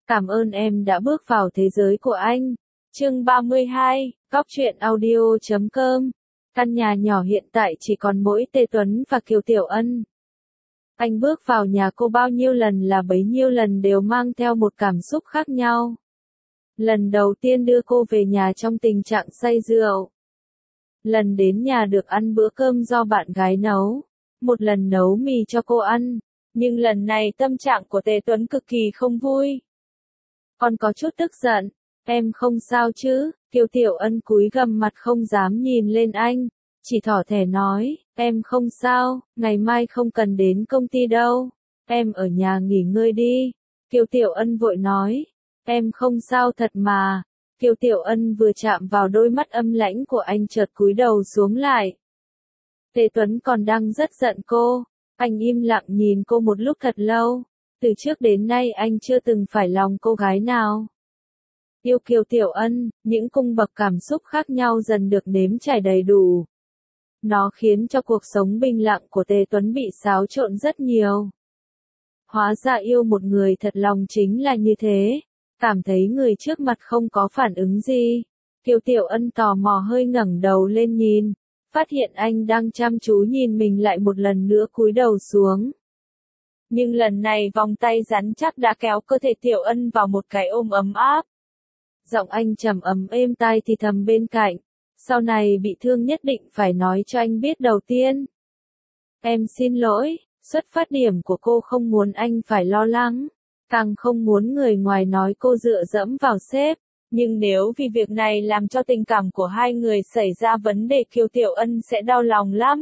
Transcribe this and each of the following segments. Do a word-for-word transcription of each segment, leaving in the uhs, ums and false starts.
Cảm ơn em đã bước vào thế giới của anh. Chương ba mươi hai, Góc truyện audio chấm com. Căn nhà nhỏ hiện tại chỉ còn mỗi Tề Tuấn và Kiều Tiểu Ân. Anh bước vào nhà cô bao nhiêu lần là bấy nhiêu lần đều mang theo một cảm xúc khác nhau. Lần đầu tiên đưa cô về nhà trong tình trạng say rượu. Lần đến nhà được ăn bữa cơm do bạn gái nấu. Một lần nấu mì cho cô ăn. Nhưng lần này tâm trạng của Tề Tuấn cực kỳ không vui. Còn có chút tức giận. Em không sao chứ? Kiều Tiểu Ân cúi gằm mặt không dám nhìn lên anh. Chỉ thỏ thẻ nói, em không sao, ngày mai không cần đến công ty đâu. Em ở nhà nghỉ ngơi đi. Kiều Tiểu Ân vội nói, em không sao thật mà. Kiều Tiểu Ân vừa chạm vào đôi mắt âm lãnh của anh chợt cúi đầu xuống lại. Tề Tuấn còn đang rất giận cô. Anh im lặng nhìn cô một lúc thật lâu. Từ trước đến nay anh chưa từng phải lòng cô gái nào. Yêu Kiều Tiểu Ân, những cung bậc cảm xúc khác nhau dần được nếm trải đầy đủ. Nó khiến cho cuộc sống bình lặng của Tề Tuấn bị xáo trộn rất nhiều. Hóa ra yêu một người thật lòng chính là như thế. Cảm thấy người trước mặt không có phản ứng gì. Kiều Tiểu Ân tò mò hơi ngẩng đầu lên nhìn. Phát hiện anh đang chăm chú nhìn mình lại một lần nữa cúi đầu xuống. Nhưng lần này vòng tay rắn chắc đã kéo cơ thể Tiểu Ân vào một cái ôm ấm áp. Giọng anh trầm ấm êm tai thì thầm bên cạnh. Sau này bị thương nhất định phải nói cho anh biết đầu tiên. Em xin lỗi, xuất phát điểm của cô không muốn anh phải lo lắng. Càng không muốn người ngoài nói cô dựa dẫm vào sếp. Nhưng nếu vì việc này làm cho tình cảm của hai người xảy ra vấn đề Kiều Tiểu Ân sẽ đau lòng lắm.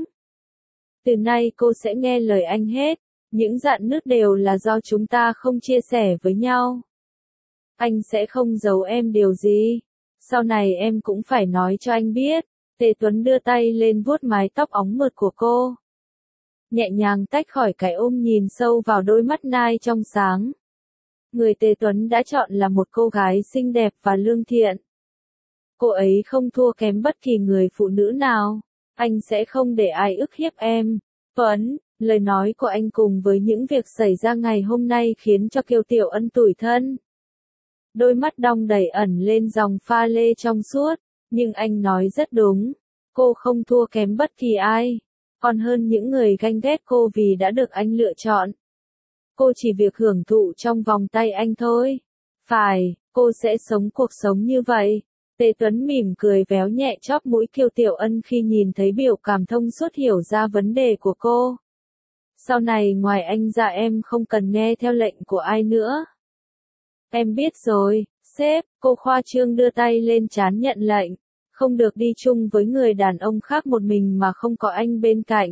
Từ nay cô sẽ nghe lời anh hết. Những rạn nứt đều là do chúng ta không chia sẻ với nhau. Anh sẽ không giấu em điều gì. Sau này em cũng phải nói cho anh biết. Tề Tuấn đưa tay lên vuốt mái tóc óng mượt của cô. Nhẹ nhàng tách khỏi cái ôm nhìn sâu vào đôi mắt nai trong sáng. Người Tề Tuấn đã chọn là một cô gái xinh đẹp và lương thiện. Cô ấy không thua kém bất kỳ người phụ nữ nào. Anh sẽ không để ai ức hiếp em. Tuấn, lời nói của anh cùng với những việc xảy ra ngày hôm nay khiến cho Kiều Tiểu Ân tủi thân. Đôi mắt đong đầy ẩn lên dòng pha lê trong suốt, nhưng anh nói rất đúng. Cô không thua kém bất kỳ ai. Còn hơn những người ganh ghét cô vì đã được anh lựa chọn. Cô chỉ việc hưởng thụ trong vòng tay anh thôi. Phải, cô sẽ sống cuộc sống như vậy. Tề Tuấn mỉm cười véo nhẹ chóp mũi Kiều Tiểu Ân khi nhìn thấy biểu cảm thông suốt hiểu ra vấn đề của cô. Sau này ngoài anh ra em không cần nghe theo lệnh của ai nữa. Em biết rồi, sếp, cô khoa trương đưa tay lên trán nhận lệnh. Không được đi chung với người đàn ông khác một mình mà không có anh bên cạnh.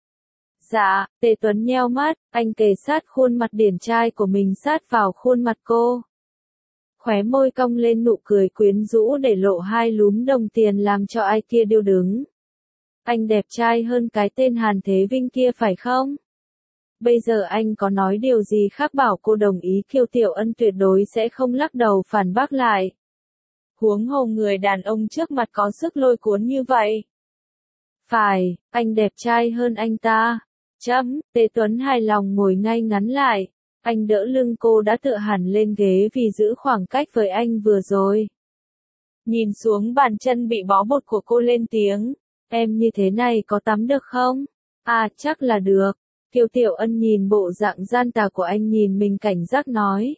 Dạ, Tề Tuấn nheo mắt, anh kề sát khuôn mặt điển trai của mình sát vào khuôn mặt cô. Khóe môi cong lên nụ cười quyến rũ để lộ hai lúm đồng tiền làm cho ai kia điêu đứng. Anh đẹp trai hơn cái tên Hàn Thế Vinh kia phải không? Bây giờ anh có nói điều gì khác bảo cô đồng ý Kiều Tiểu Ân tuyệt đối sẽ không lắc đầu phản bác lại. Huống hồ người đàn ông trước mặt có sức lôi cuốn như vậy. Phải, anh đẹp trai hơn anh ta. Chấm, Tề Tuấn hài lòng ngồi ngay ngắn lại. Anh đỡ lưng cô đã tựa hẳn lên ghế vì giữ khoảng cách với anh vừa rồi. Nhìn xuống bàn chân bị bó bột của cô lên tiếng. Em như thế này có tắm được không? À, chắc là được. Kiều Tiểu Ân nhìn bộ dạng gian tà của anh nhìn mình cảnh giác nói.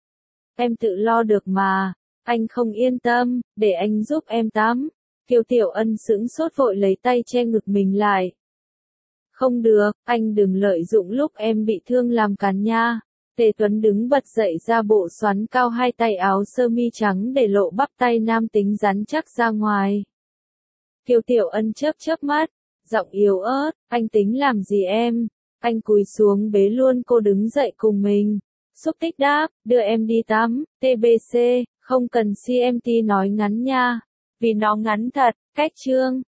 Em tự lo được mà. Anh không yên tâm, để anh giúp em tắm. Kiều Tiểu Ân sững sốt vội lấy tay che ngực mình lại. Không được, anh đừng lợi dụng lúc em bị thương làm càn nha. Tề Tuấn đứng bật dậy ra bộ xoắn cao hai tay áo sơ mi trắng để lộ bắp tay nam tính rắn chắc ra ngoài. Kiều Tiểu Ân chớp chớp mắt, giọng yếu ớt, anh tính làm gì em? Anh cúi xuống bế luôn cô đứng dậy cùng mình. Xúc Tích đáp, đưa em đi tắm, tê bê xê, không cần xê em tê nói ngắn nha. Vì nó ngắn thật, cách chương.